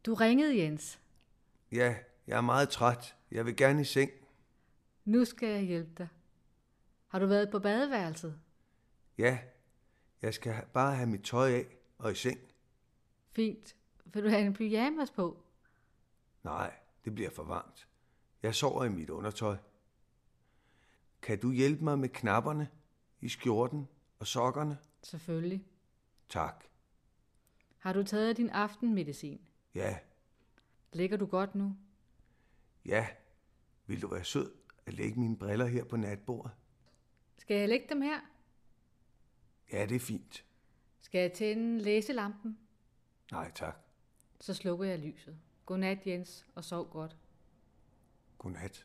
Du ringede, Jens. Ja, jeg er meget træt. Jeg vil gerne i seng. Nu skal jeg hjælpe dig. Har du været på badeværelset? Ja, jeg skal bare have mit tøj af og i seng. Fint. Vil du have en pyjamas på? Nej, det bliver for varmt. Jeg sover i mit undertøj. Kan du hjælpe mig med knapperne i skjorten og sokkerne? Selvfølgelig. Tak. Har du taget din aftenmedicin? Ja, Ligger du godt nu? ja. Vil du være sød at lægge mine briller her på natbordet? Skal jeg lægge dem her? Ja, det er fint. Skal jeg tænde læselampen? Nej, tak. Så slukker jeg lyset. Godnat, Jens, og sov godt. Godnat.